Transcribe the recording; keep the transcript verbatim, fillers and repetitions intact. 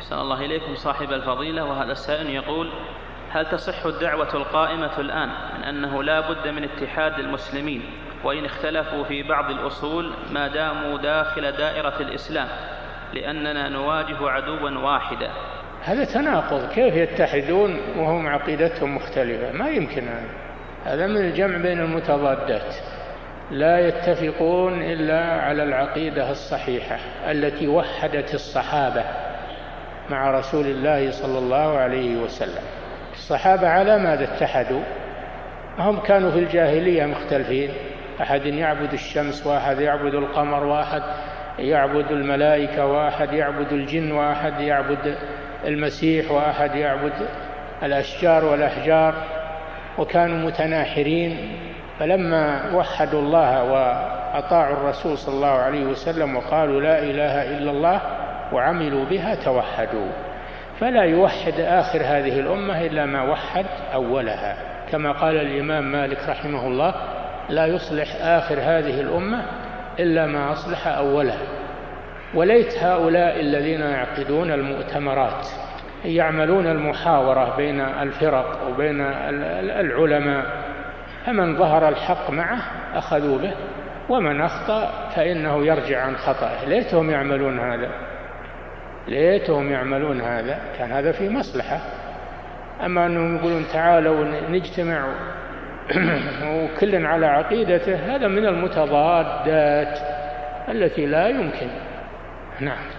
أحسن الله إليكم صاحب الفضيلة. وهذا السائل يقول: هل تصح الدعوة القائمة الآن من أنه لا بد من اتحاد المسلمين وإن اختلفوا في بعض الأصول ما داموا داخل دائرة الإسلام لأننا نواجه عدوا واحدا؟ هذا تناقض، كيف يتحدون وهم عقيدتهم مختلفة؟ ما يمكن. هذا من الجمع بين المتضادات. لا يتفقون إلا على العقيدة الصحيحة التي وحدت الصحابة مع رسول الله صلى الله عليه وسلم. الصحابة على ماذا اتحدوا؟ هم كانوا في الجاهلية مختلفين، أحد يعبد الشمس، واحد يعبد القمر، واحد يعبد الملائكة، واحد يعبد الجن، واحد يعبد المسيح، واحد يعبد الأشجار والأحجار، وكانوا متناحرين. فلما وحدوا الله وأطاعوا الرسول صلى الله عليه وسلم وقالوا لا إله إلا الله وعملوا بها توحدوا. فلا يوحد آخر هذه الأمة إلا ما وحد أولها، كما قال الإمام مالك رحمه الله: لا يصلح آخر هذه الأمة إلا ما أصلح أولها. وليت هؤلاء الذين يعقدون المؤتمرات يعملون المحاورة بين الفرق وبين العلماء، فمن ظهر الحق معه أخذوا به، ومن أخطأ فإنه يرجع عن خطأه. ليتهم يعملون هذا، ليتهم يعملون هذا، كان هذا في مصلحة. أما أنهم يقولون تعالوا نجتمع وكل على عقيدته، هذا من المتضادات التي لا يمكن. نعم.